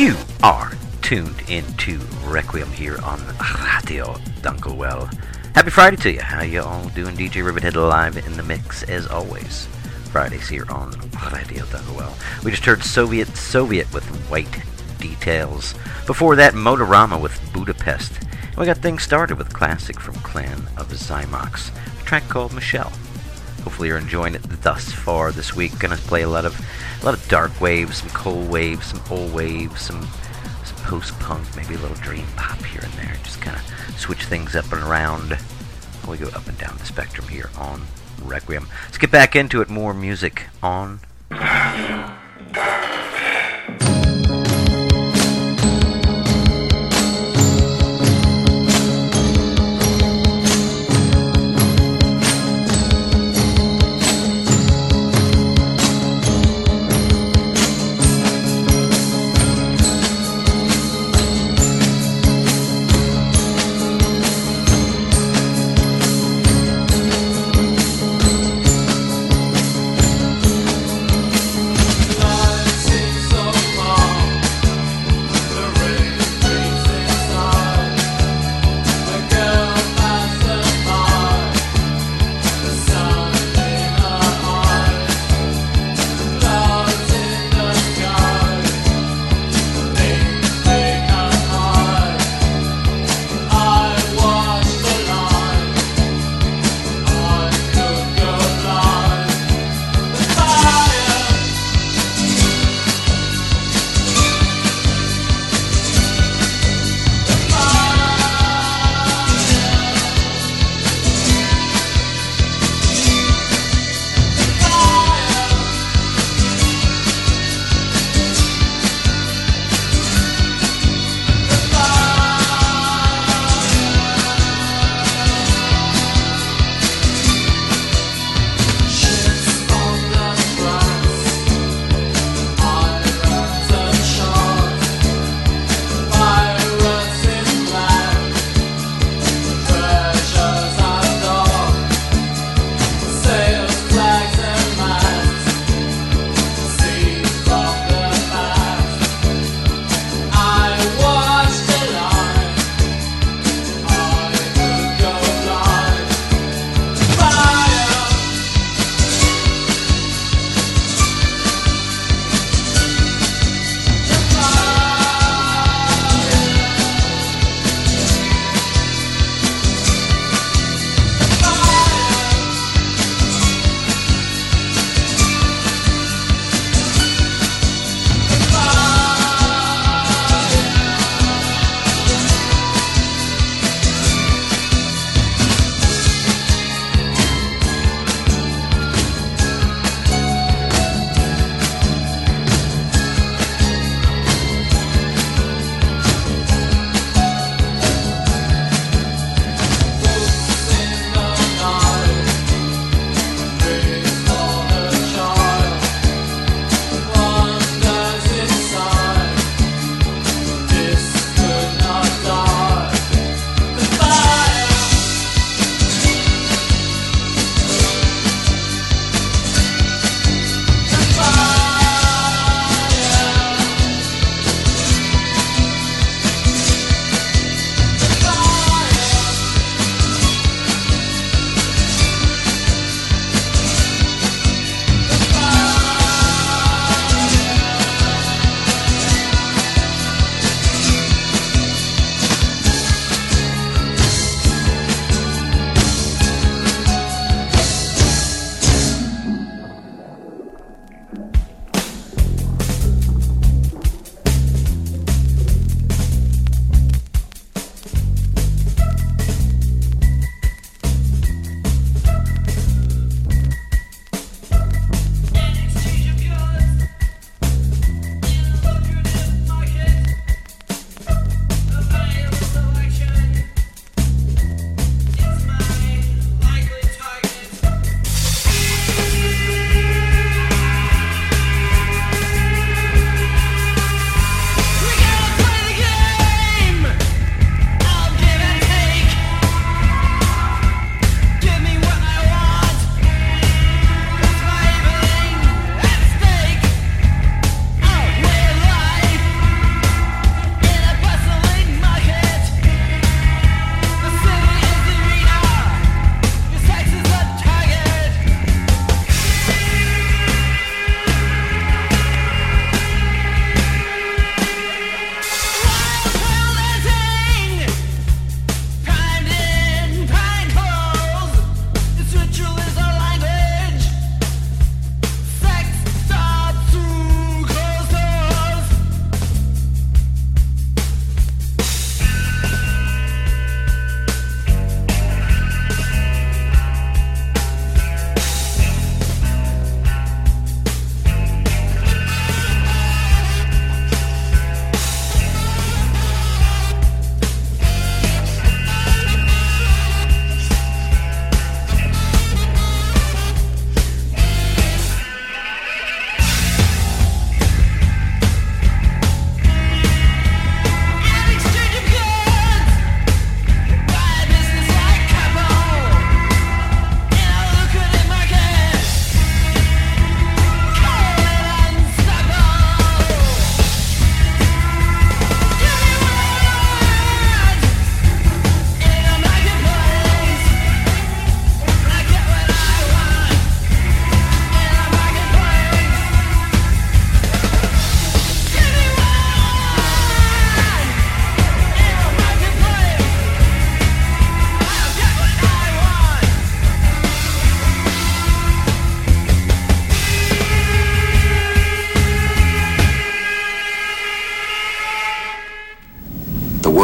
You are tuned into Requiem here on Radio Dunkelwell. Happy Friday to you. How you all doing? DJ Rivethead live in the mix as always. Fridays here on Radio Dunkelwell. We just heard Soviet with White Details. Before that, Motorama with Budapest. And we got things started with classic from Clan of Zymox, a track called Michelle. Hopefully you're enjoying it thus far this week. Gonna play a lot of dark waves, some cold waves, some old waves, some post-punk, maybe a little dream pop here and there. Just kind of switch things up and around. We go up and down the spectrum here on Requiem. Let's get back into it. More music on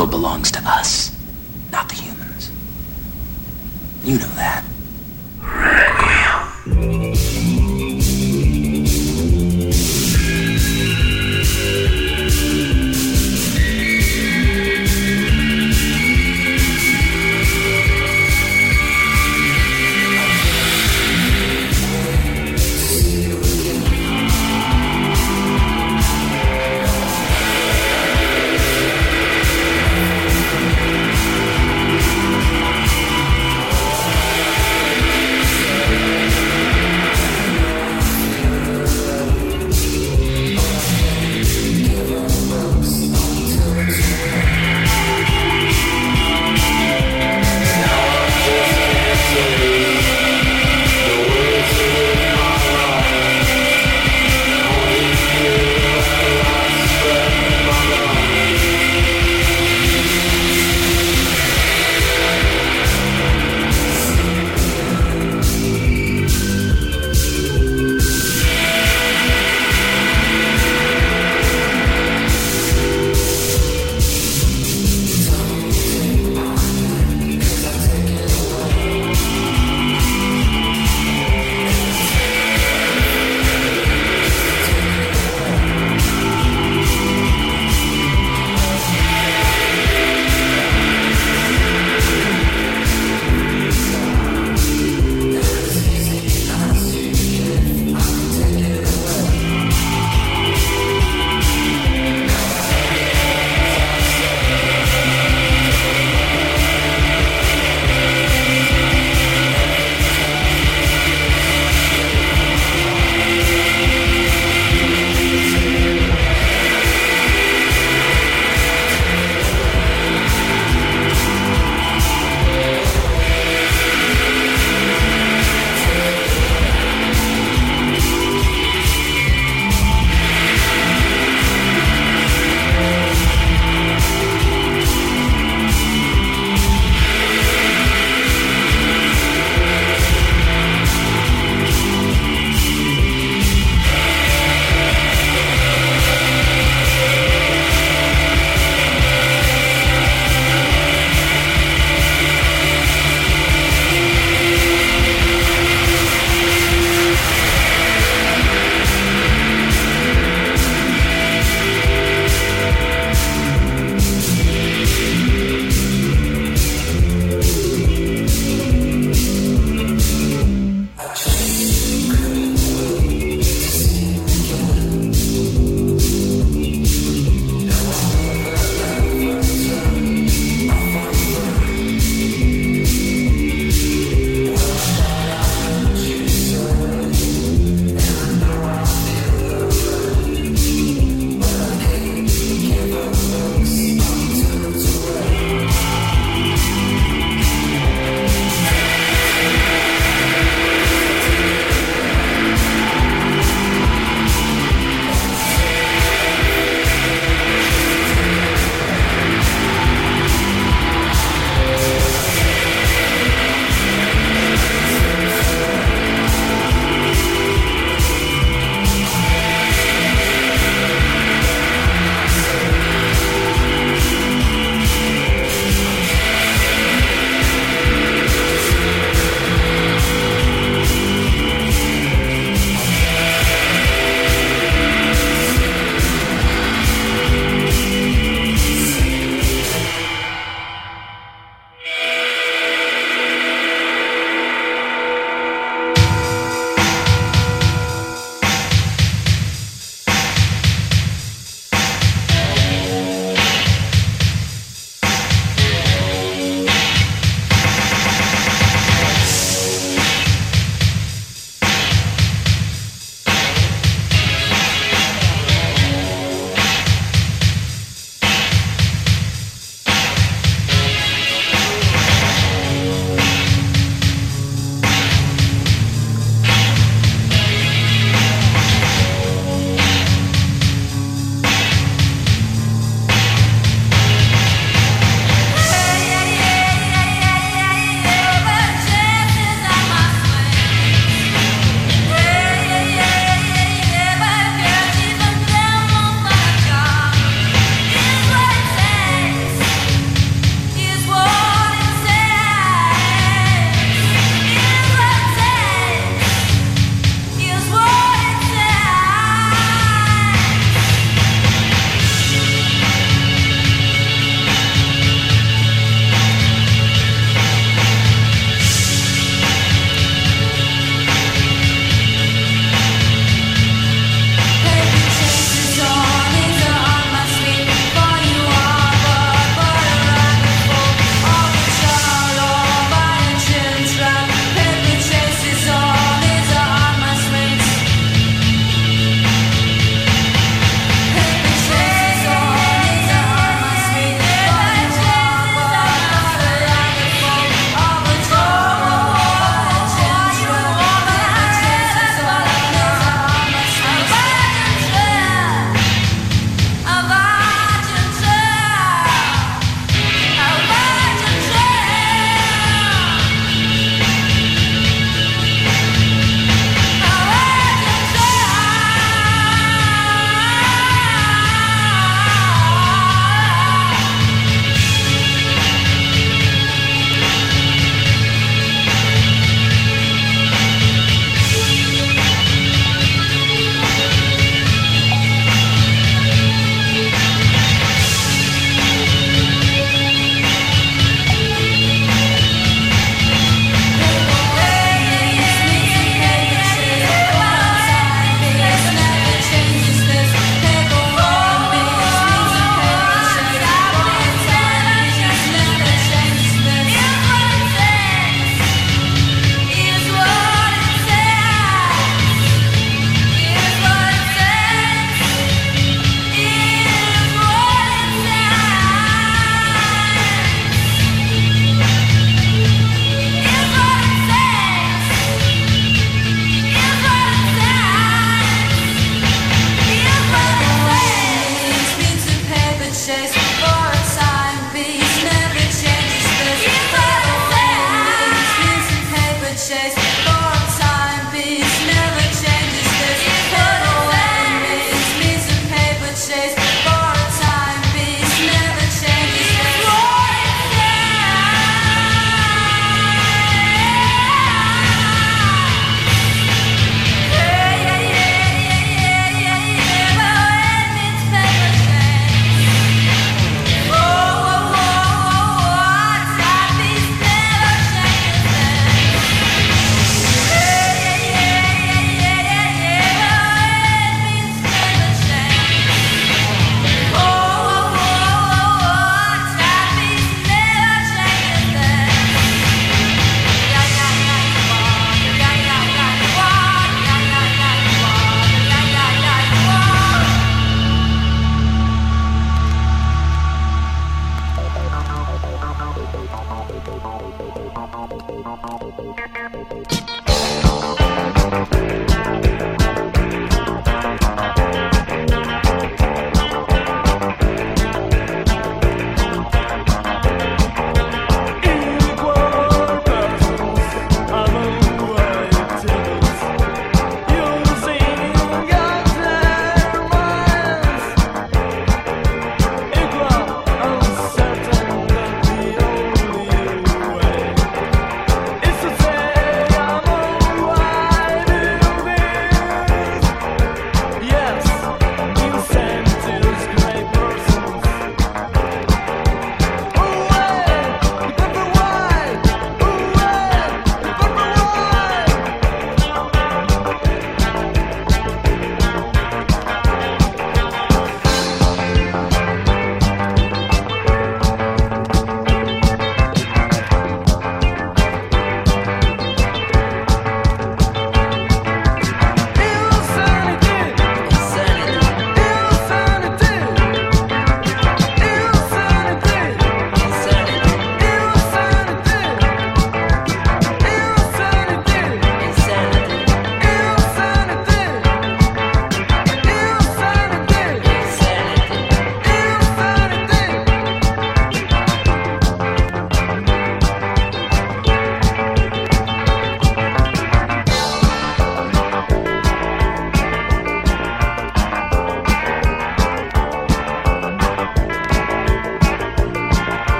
world belongs to us, not the humans. You know that.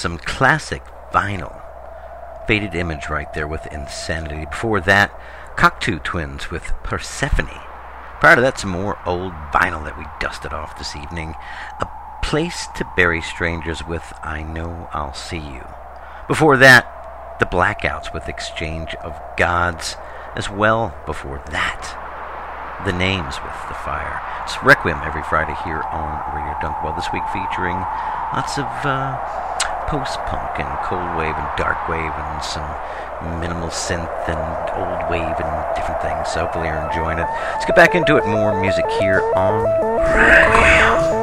some classic vinyl. Faded Image right there with Insanity. Before that, Cocteau Twins with Persephone. Prior to that, some more old vinyl that we dusted off this evening. A Place to Bury Strangers with I Know I'll See You. Before that, The Blackouts with Exchange of Gods. As well, before that, The Names with The Fire. It's Requiem every Friday here on Radio Dunkwell. This week featuring lots of post-punk and cold wave and dark wave and some minimal synth and old wave and different things. So hopefully you're enjoying it. Let's get back into it. More music here on Requiem.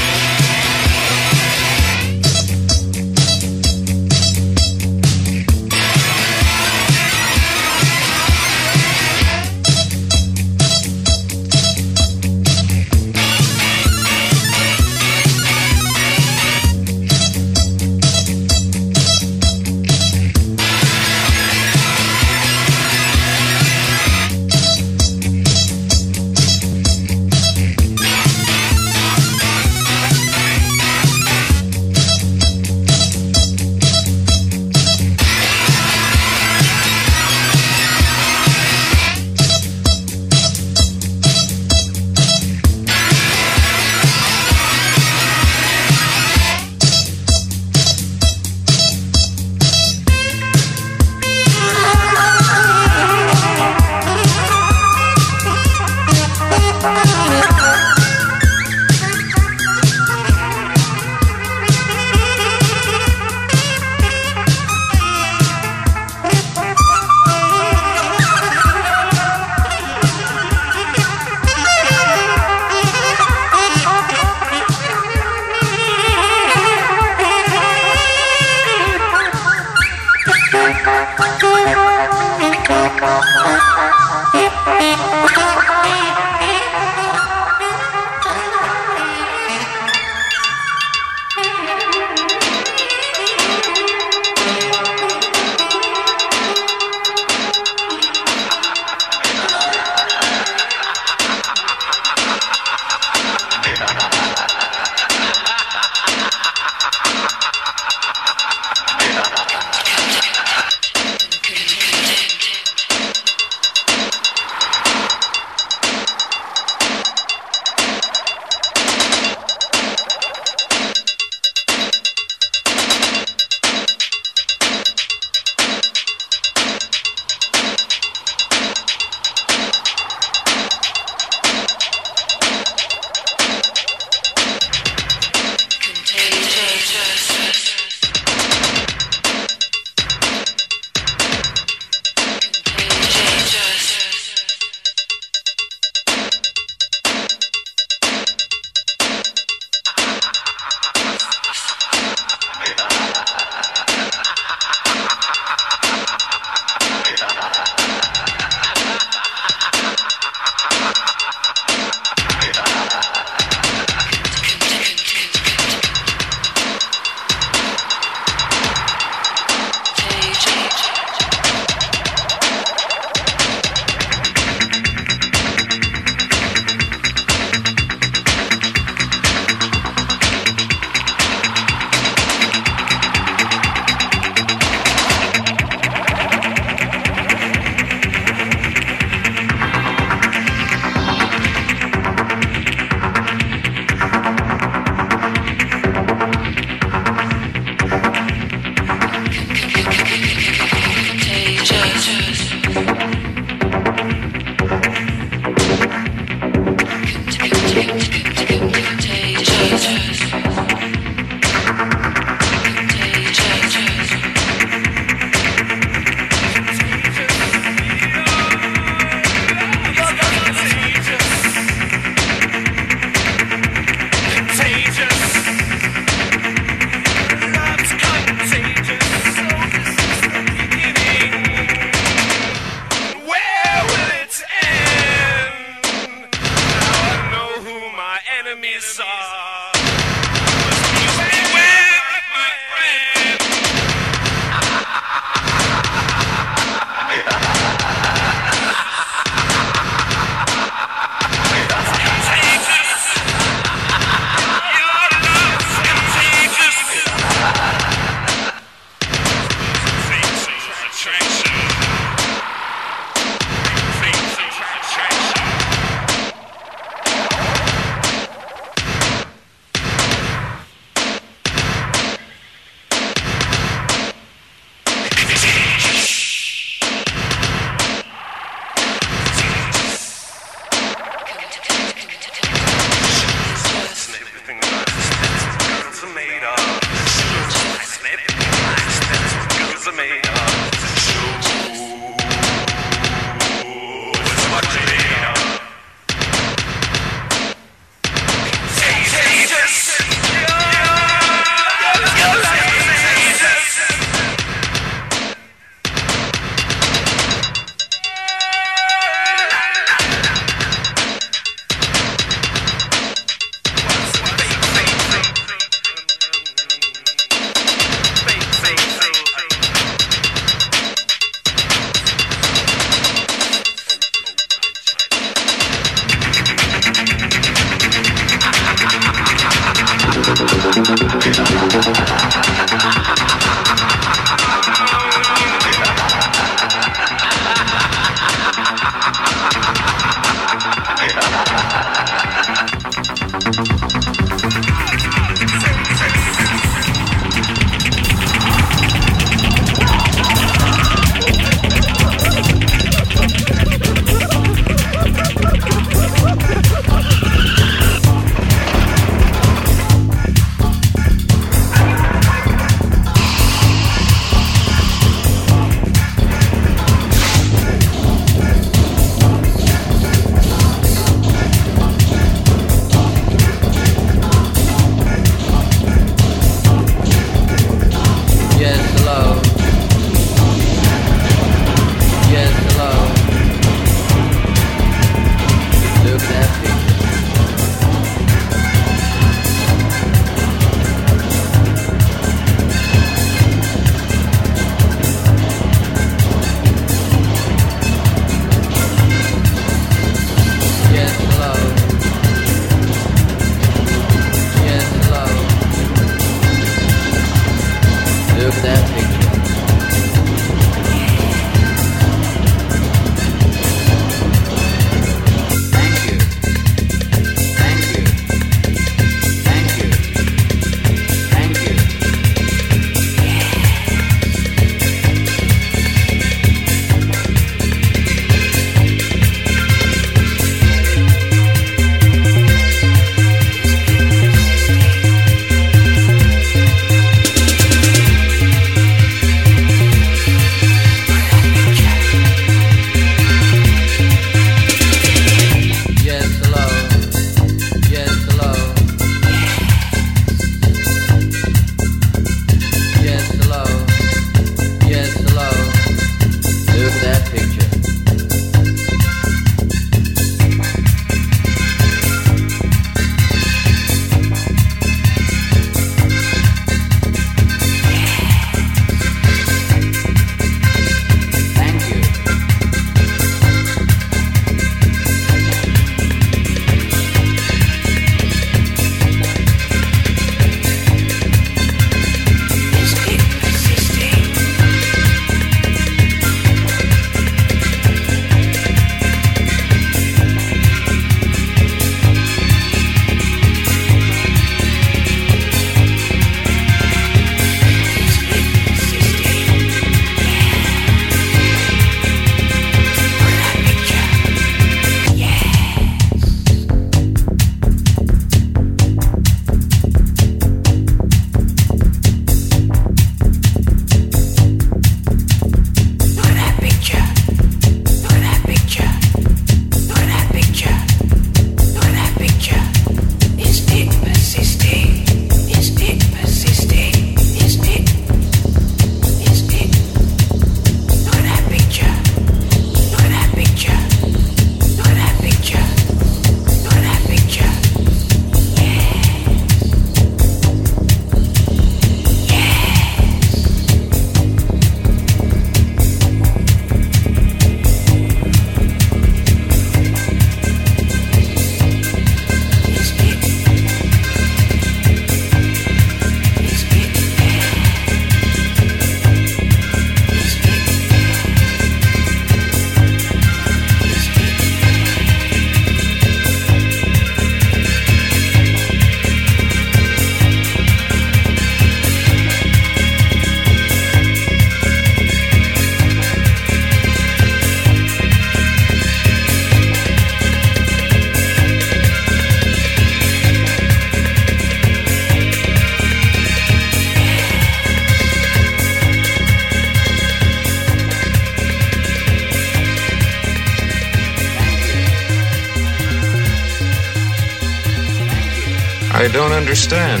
I don't understand.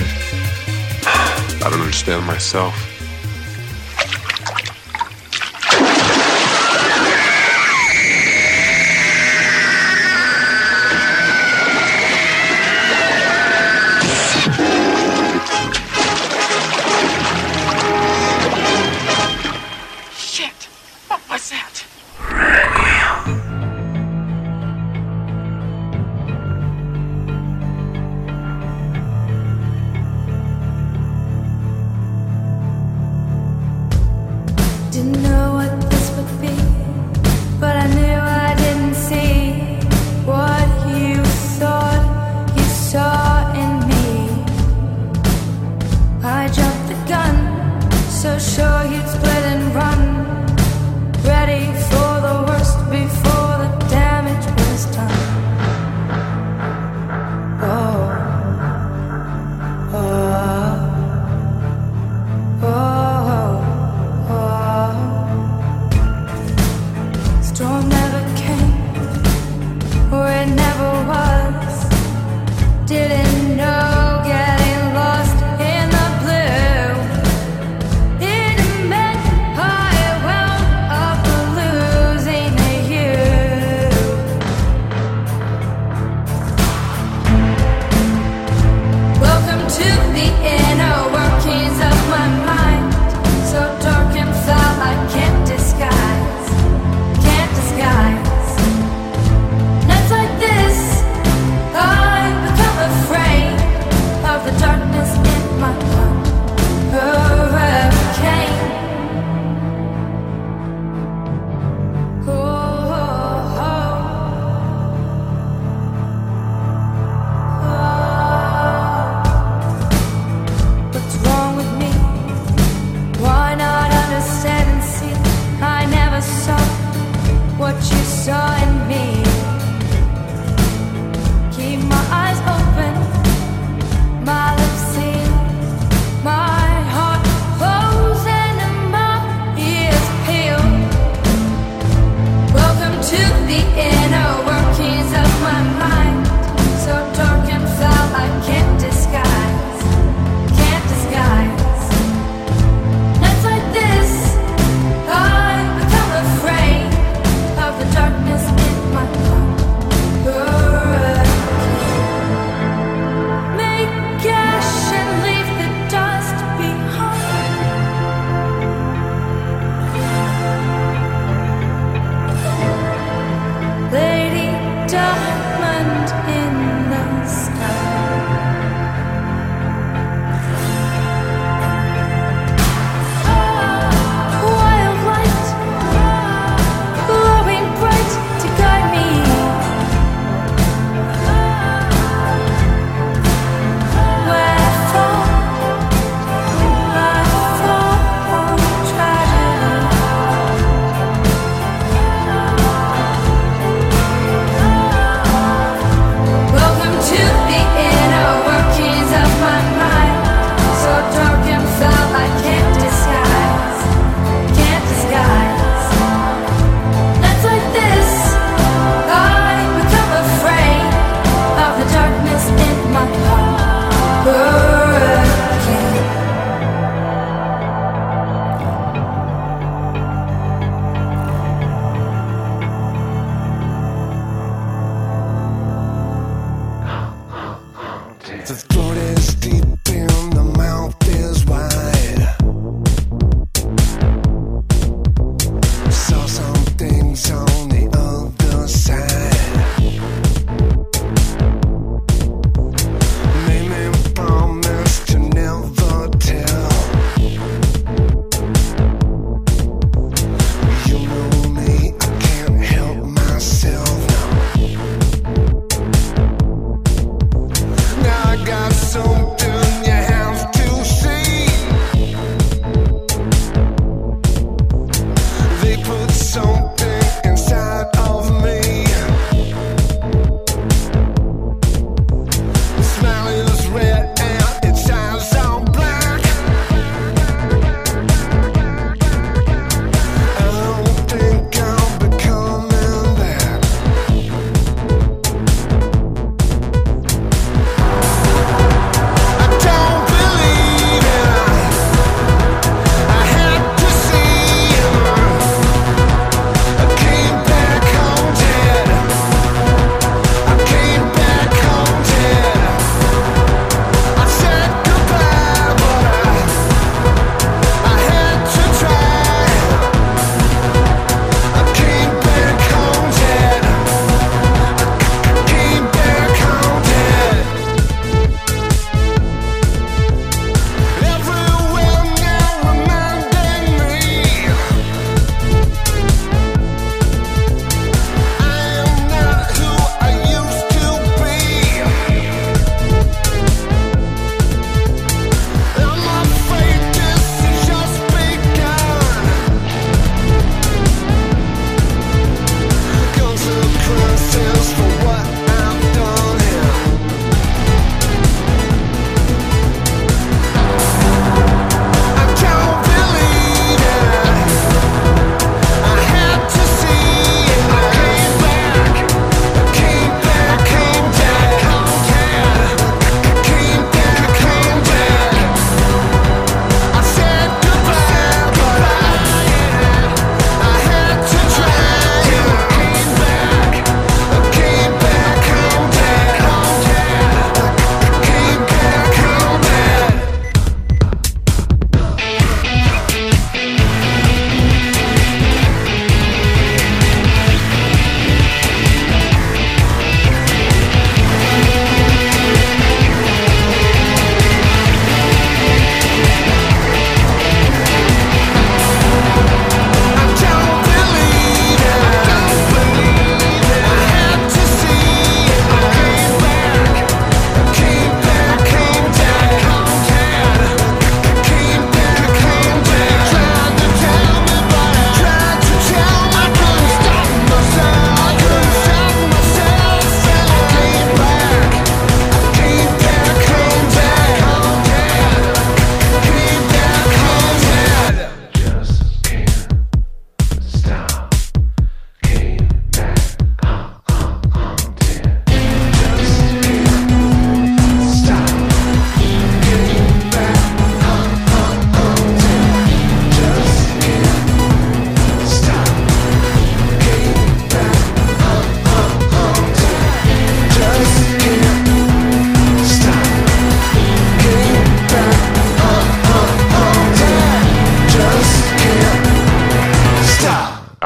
I don't understand myself. Shit! What was that?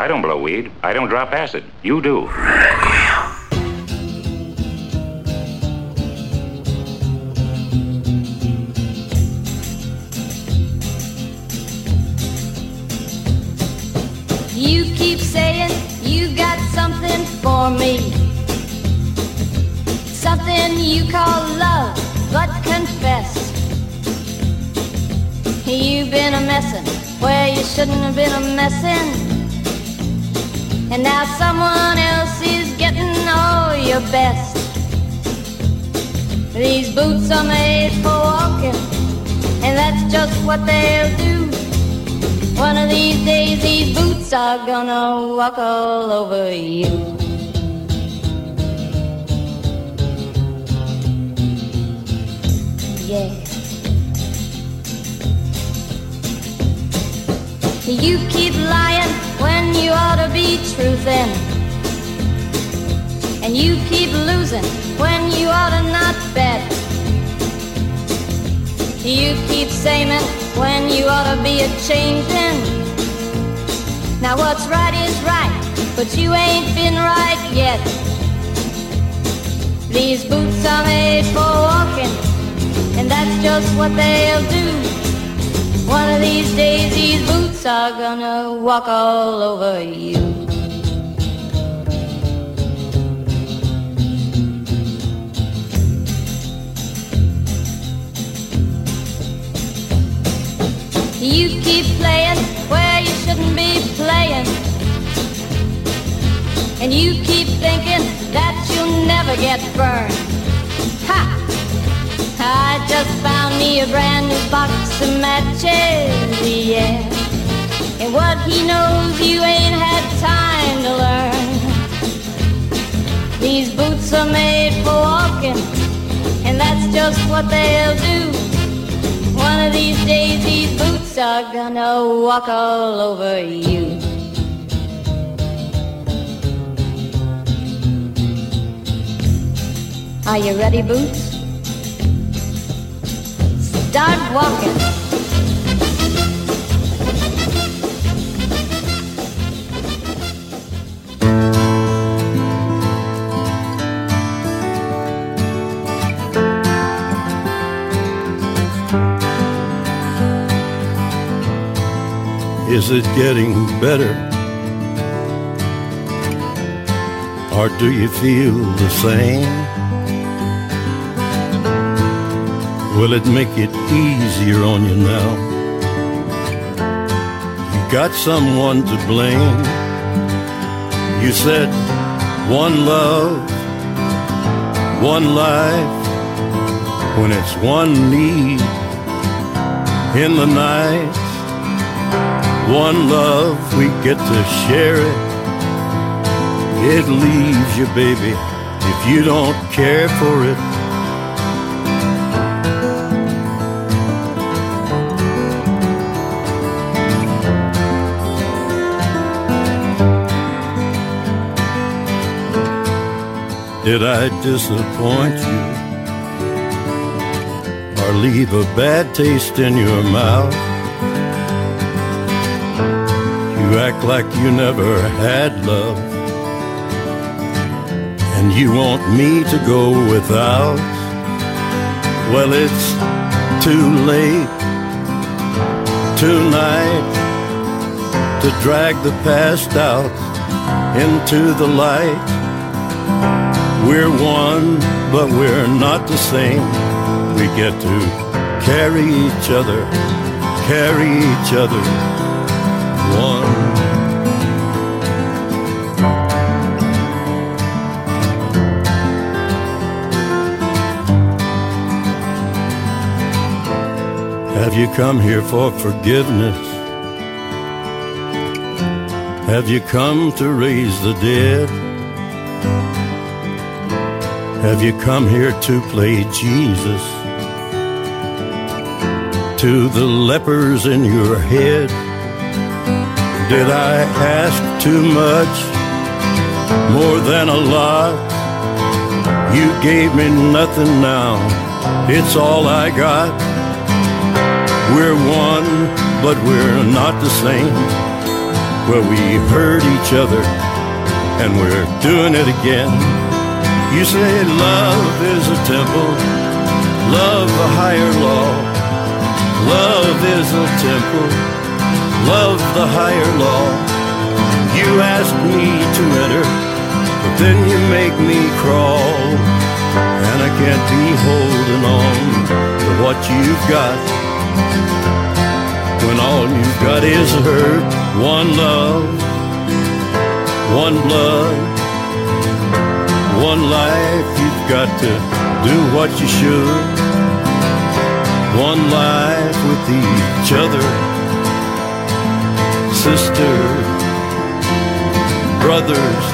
I don't blow weed. I don't drop acid. You do. You keep saying you got something for me, something you call love, but confess you've been a messin' where you shouldn't have been a messin', and now someone else is getting all your best. These boots are made for walking, and that's just what they'll do. One of these days these boots are gonna walk all over you. Yeah. You keep lying when you ought to be truthin', and you keep losing when you ought to not bet. You keep saying when you ought to be a-changin'. Now what's right is right, but you ain't been right yet. These boots are made for walking, and that's just what they'll do. One of these days these boots are gonna walk all over you. You keep playing where you shouldn't be playing, and you keep thinking that you'll never get burned. Ha! I just found me a brand new box of matches, yeah. And what he knows you ain't had time to learn. These boots are made for walking, and that's just what they'll do. One of these days these boots are gonna walk all over you. Are you ready, Boots? Start walking. Is it getting better? Or do you feel the same? Will it make it easier on you now? You got someone to blame. You said one love, one life, when it's one need in the night. One love, we get to share it. It leaves you, baby, if you don't care for it. Did I disappoint you or leave a bad taste in your mouth? You act like you never had love, and you want me to go without. Well, it's too late tonight to drag the past out into the light. We're one, but we're not the same. We get to carry each other one. Have you come here for forgiveness? Have you come to raise the dead? Have you come here to play Jesus to the lepers in your head? Did I ask too much, more than a lot? You gave me nothing now, it's all I got. We're one, but we're not the same. where we hurt each other, and we're doing it again. You say love is a temple, love a higher law. Love is a temple, love the higher law. You ask me to enter, but then you make me crawl, and I can't be holding on to what you've got, when all you've got is hurt. One love, one blood, one life. You've got to do what you should. One life with each other, sisters, brothers.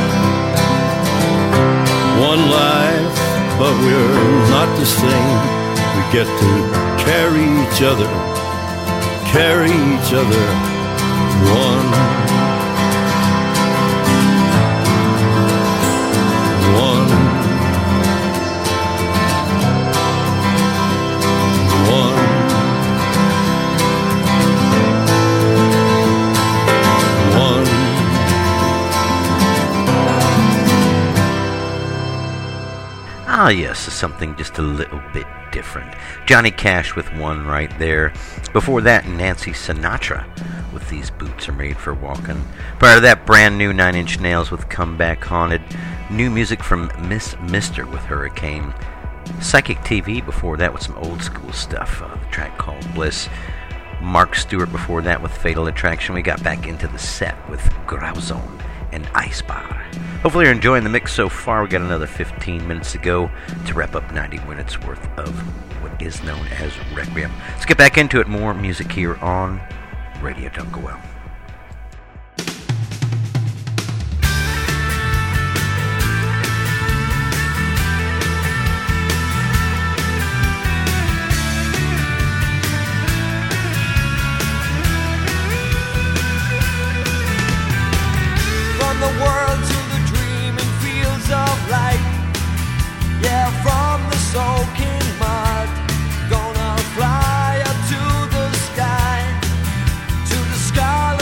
One life, but we're not the same. We get to carry each other, carry each other. One, one, one, one. Ah, yes, something just a little bit different. Johnny Cash with One right there. Before that, Nancy Sinatra with These Boots Are Made for Walking. Prior to that, brand new Nine Inch Nails with Come Back Haunted. New music from Miss Mister with Hurricane. Psychic TV before that with some old school stuff. The track called Bliss. Mark Stewart before that with Fatal Attraction. We got back into the set with Grauzone and Ice Bar. Hopefully you're enjoying the mix so far. We got another 15 minutes to go to wrap up 90 minutes worth of what is known as Requiem. Let's get back into it. More music here on Radio Dunkelwell. From the world to the dreaming fields of light, yeah, from the soaking mud, gonna fly up to the sky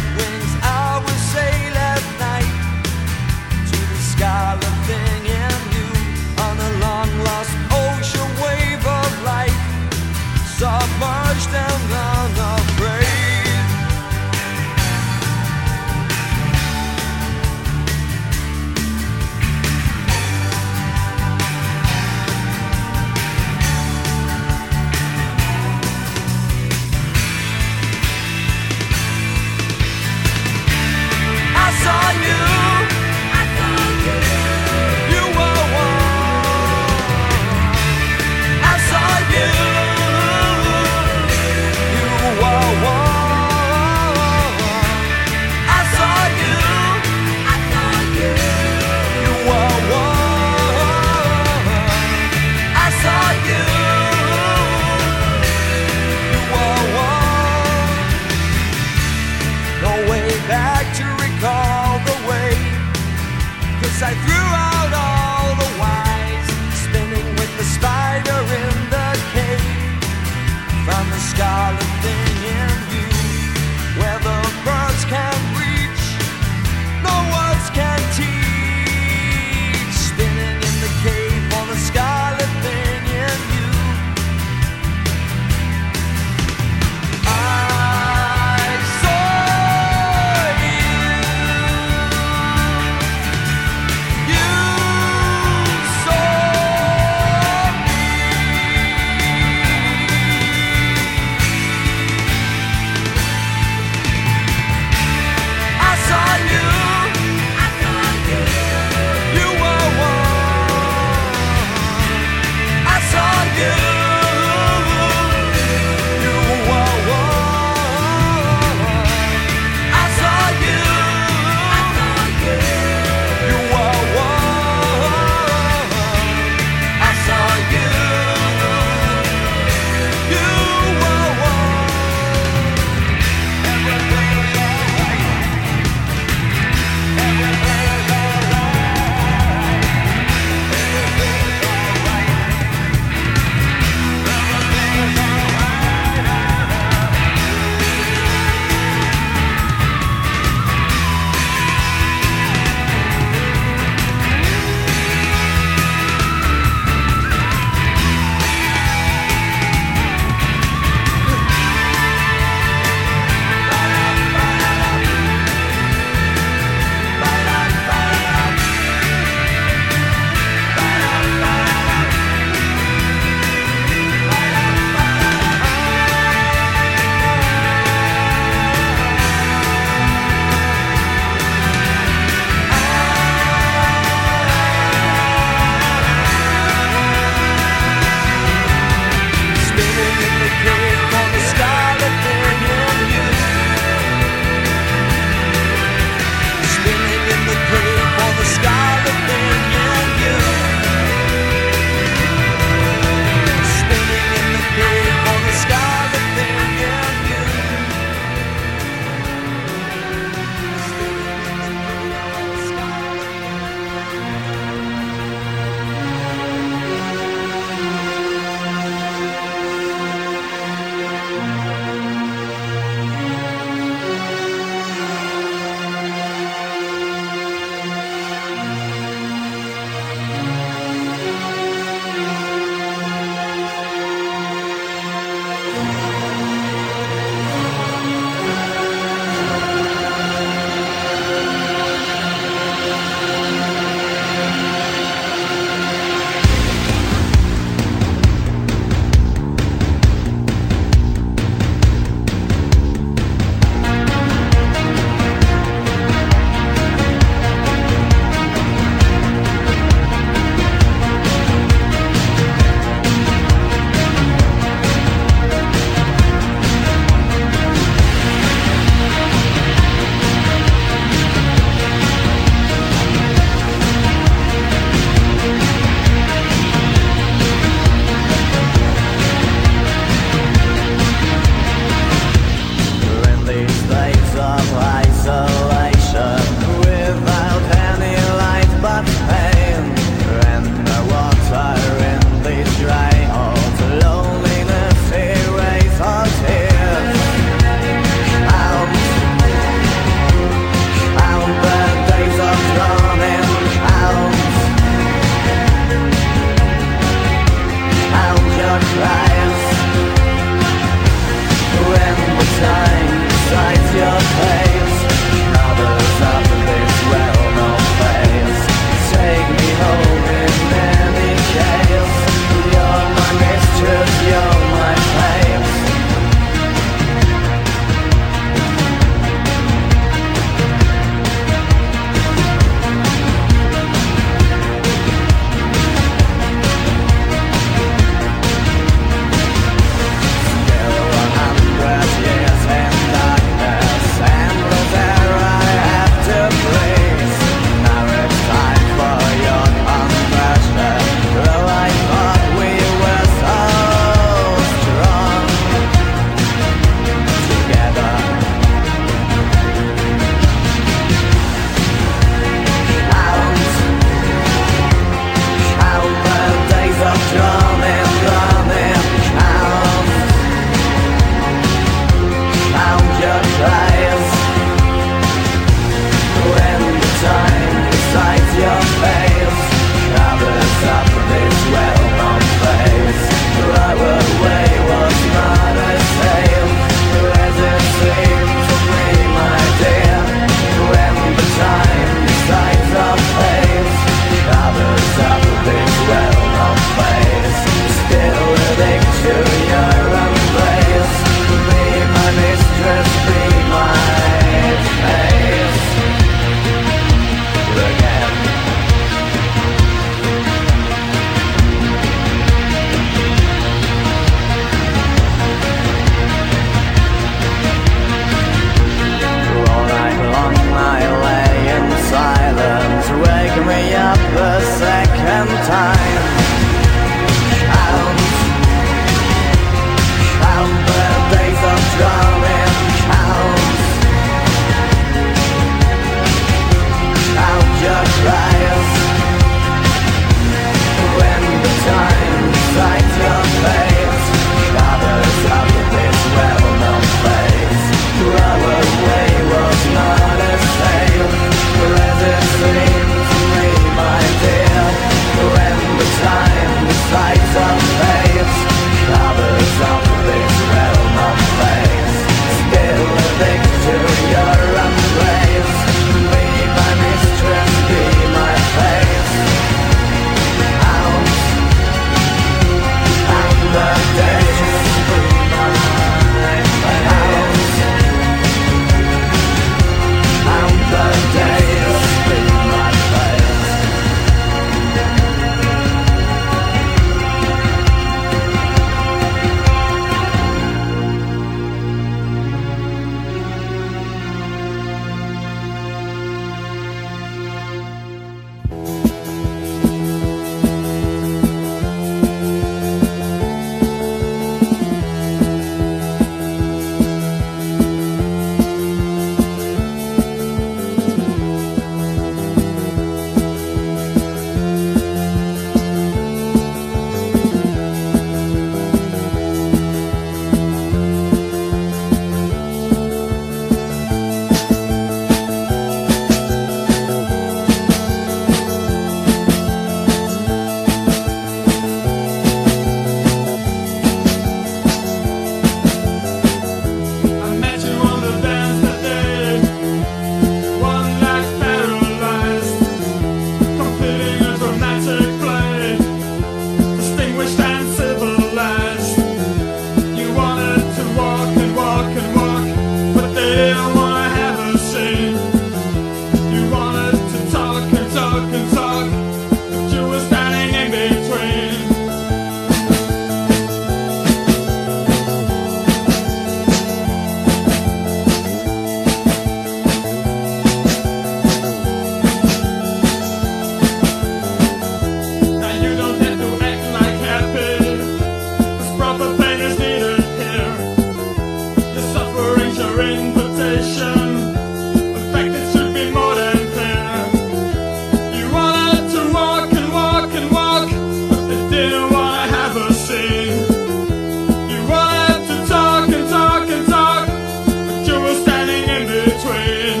your invitation. The fact it should be more than clear. You wanted to walk and walk and walk, but they didn't want to have a scene. You wanted to talk and talk and talk, but you were standing in between.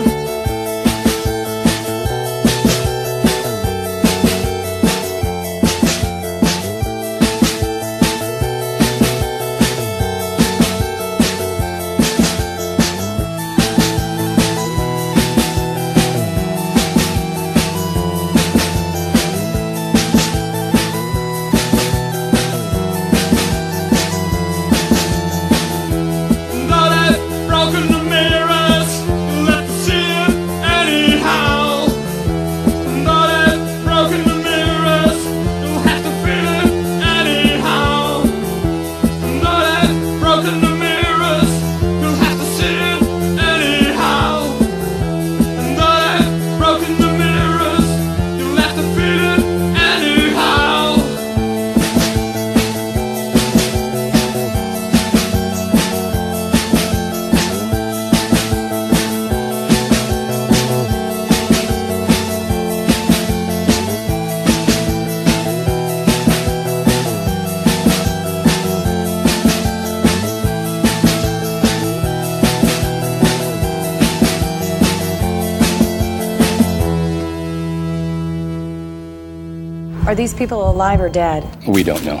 Are these people alive or dead? We don't know.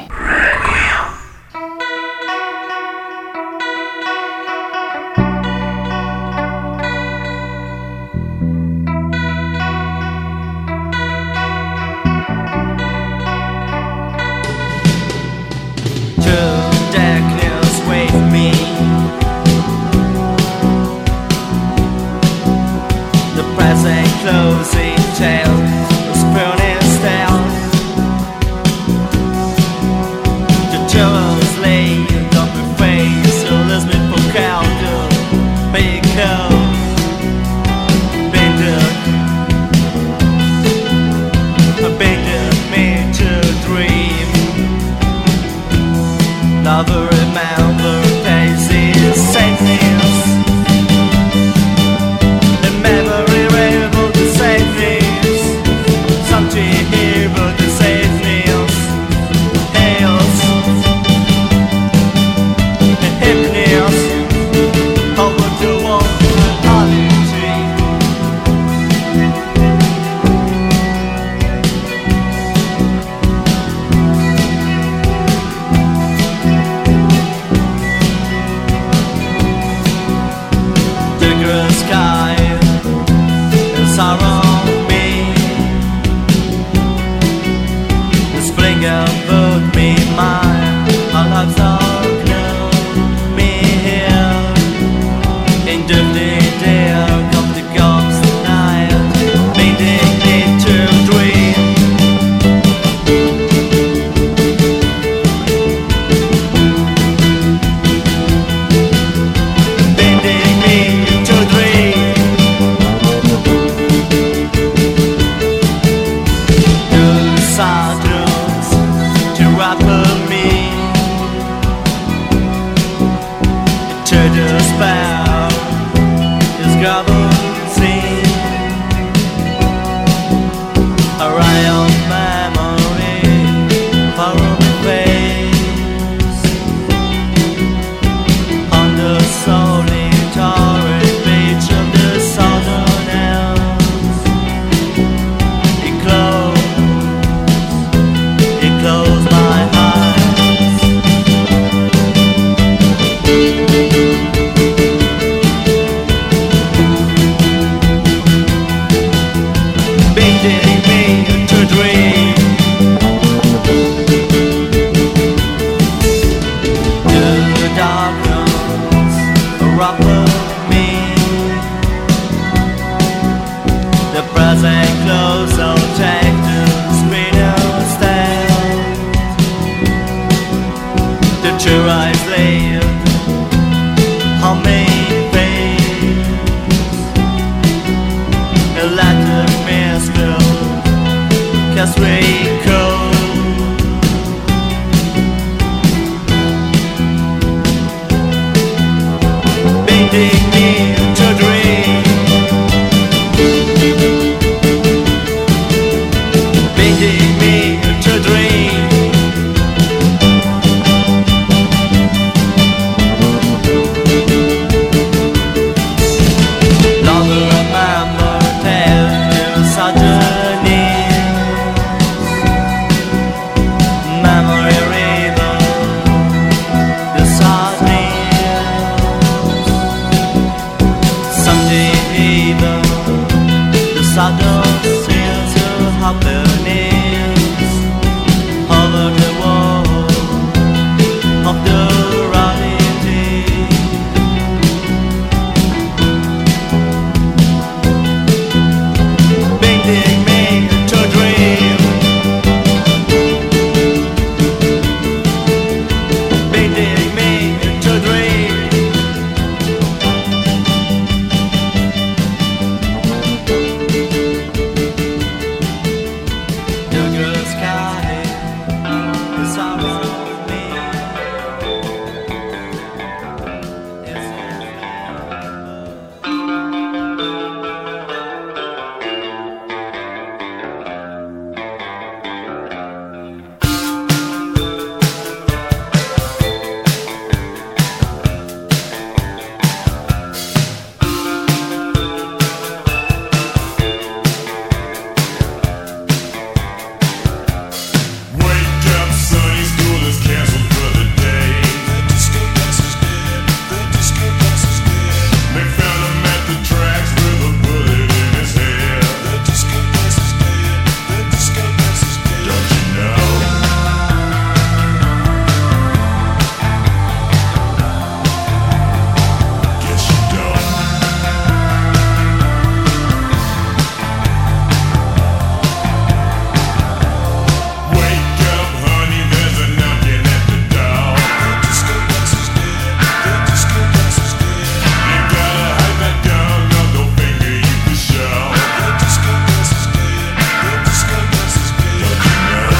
Dig me to dream. Begging me to dream. Longer remember tell such a name. Memory river, the sardines. Someday even the sudden sales of happenings over the wall of the reality. Begging me to dream. Begging me to dream. The girl sky is around me. It's Wake up, Sonny, school is canceled for the day. They found him at the tracks with a bullet in his head. Don't you know? Guess you don't. Wake up, honey, there's a knocking at the door. You gotta hide that gun, no finger you can show. Don't you know?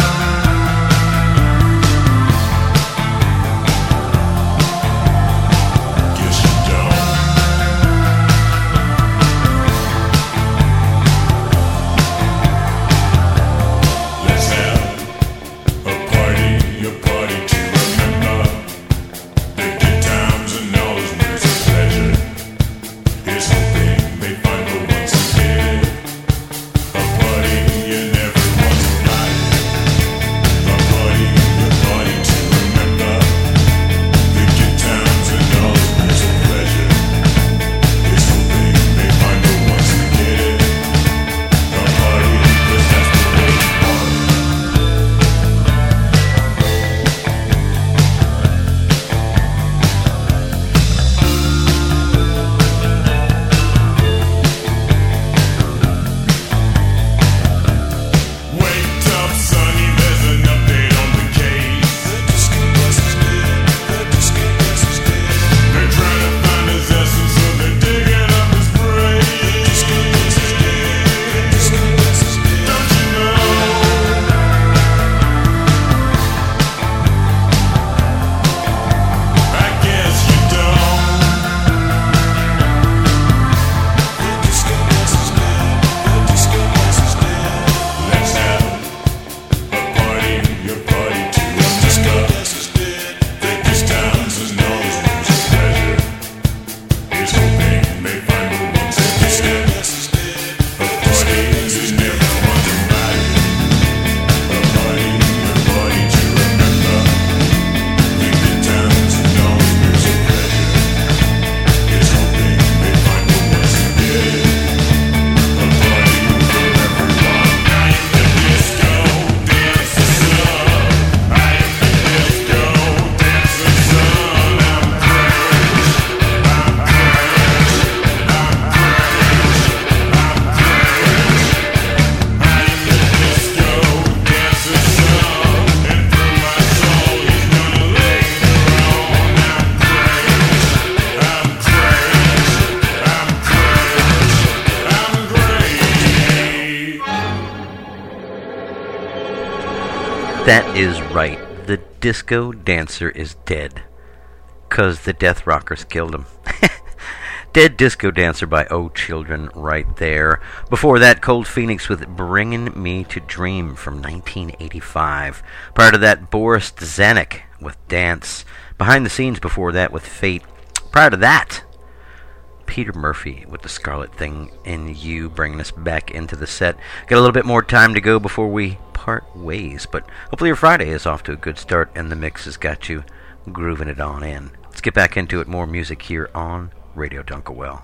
Guess you don't. Let's have a party to remember the good times and all those moments of pleasure. Here's hoping they find the ones who did it. A party you never want to buy. A party to remember the good times and all those moments of pleasure. Here's hoping they find the ones who did it. A party 'cause that's the way you want it. Wake up, Sonny, there's an update on the case. They're trying to find his essence, so they're digging up his brains. Don't you know? I guess you don't. Let's have a party to remember the good times and all those moments of pleasure. Here's hoping they find the ones who did it. A party you never want to buy. A party to remember the good times and all those moments of pleasure. Here's hoping they find the ones who did it. A party for everyone. I am the disco dancer son. I am the disco dancer son. I'm crazy. I'm crazy. I'm crazy. I'm crazy. I am the disco dancer son. And through my soul he's gonna linger on. I'm crazy. I'm crazy. I'm crazy. I'm crazy. That is right. The disco dancer is dead. 'Cause the death rockers killed him. Dead Disco Dancer by Oh Children right there. Before that, Cold Phoenix with Bringin' Me to Dream from 1985. Prior to that, Boris Zanuck with Dance. Behind the Scenes before that with Fate. Prior to that, Peter Murphy with The Scarlet Thing in You, bringing us back into the set. Got a little bit more time to go before we part ways, but hopefully your Friday is off to a good start and the mix has got you grooving it on in. Let's get back into it. More music here on Radio Dunkelwell.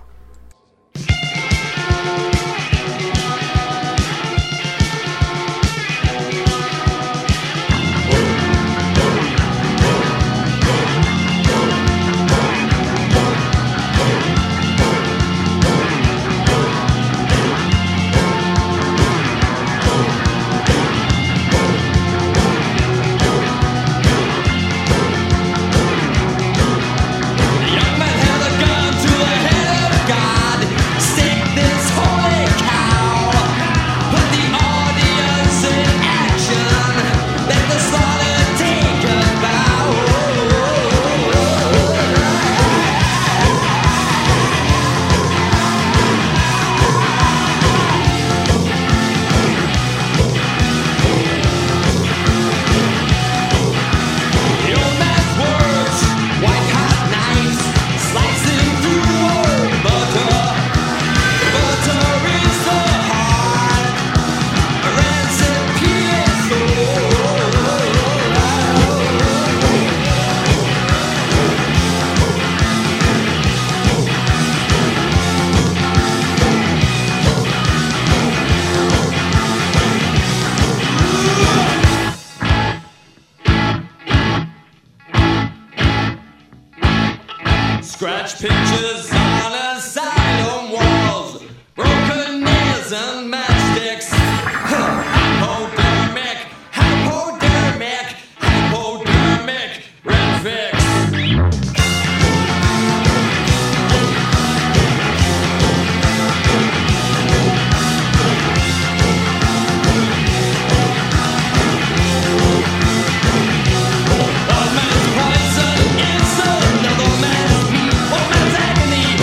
Scratch pictures on asylum walls, broken nails and matchsticks. Hypodermic, hypodermic, hypodermic, red fix. One man's poison is another man's meat. One man's agony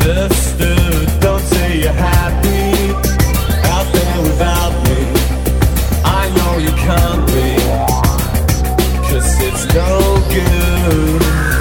understood. Don't say you're happy out there without me. I know you can't be, 'cause it's no good.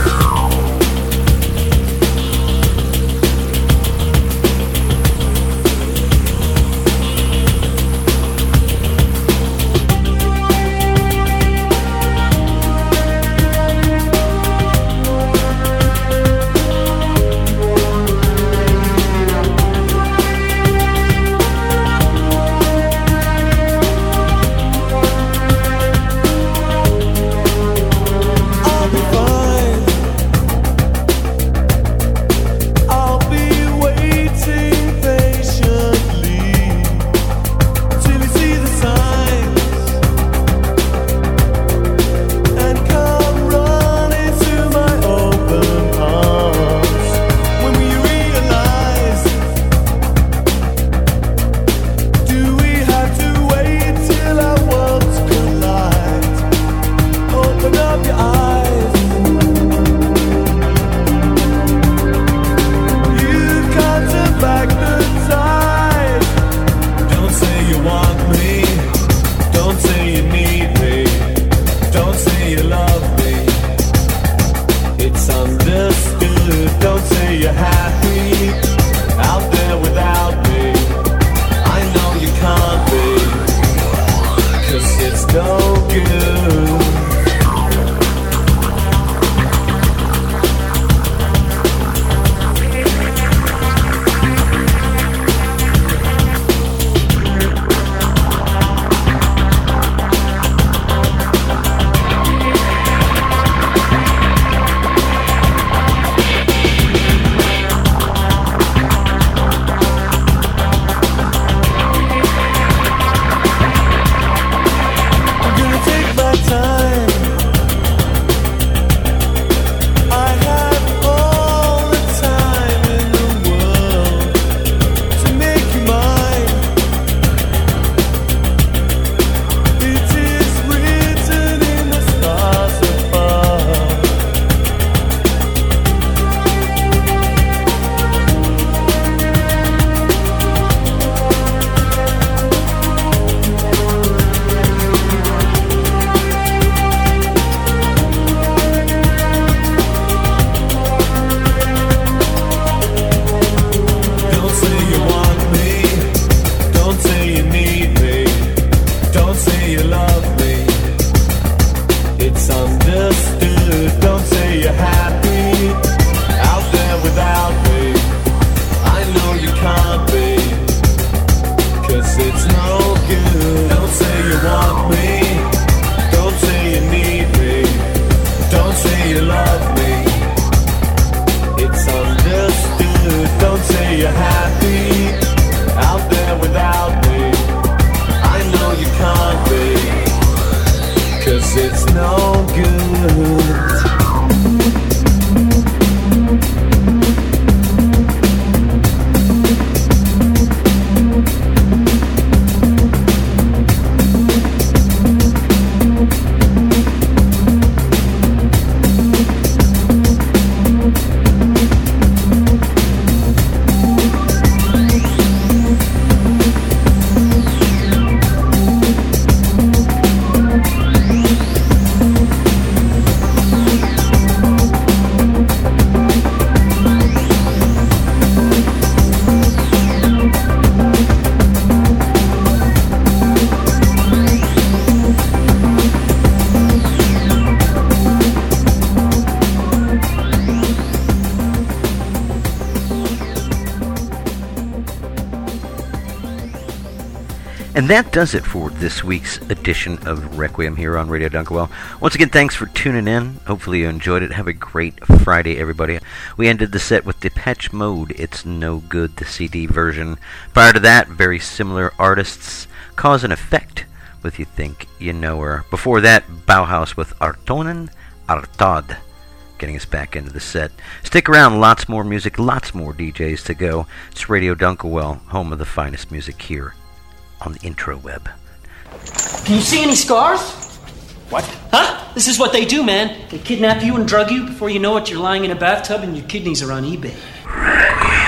And that does it for this week's edition of Requiem here on Radio Dunkerwell. Once again, thanks for tuning in. Hopefully you enjoyed it. Have a great Friday, everybody. We ended the set with Depeche Mode, It's No Good, the CD version. Prior to that, very similar artists, Cause and Effect with You Think You Know Her. Before that, Bauhaus with Artonen Artad, getting us back into the set. Stick around, lots more music, lots more DJs to go. It's Radio Dunkerwell, home of the finest music here on the intro web. Can you see any scars? What? Huh? This is what they do, man. They kidnap you and drug you. Before you know it, you're lying in a bathtub and your kidneys are on eBay. Requiem.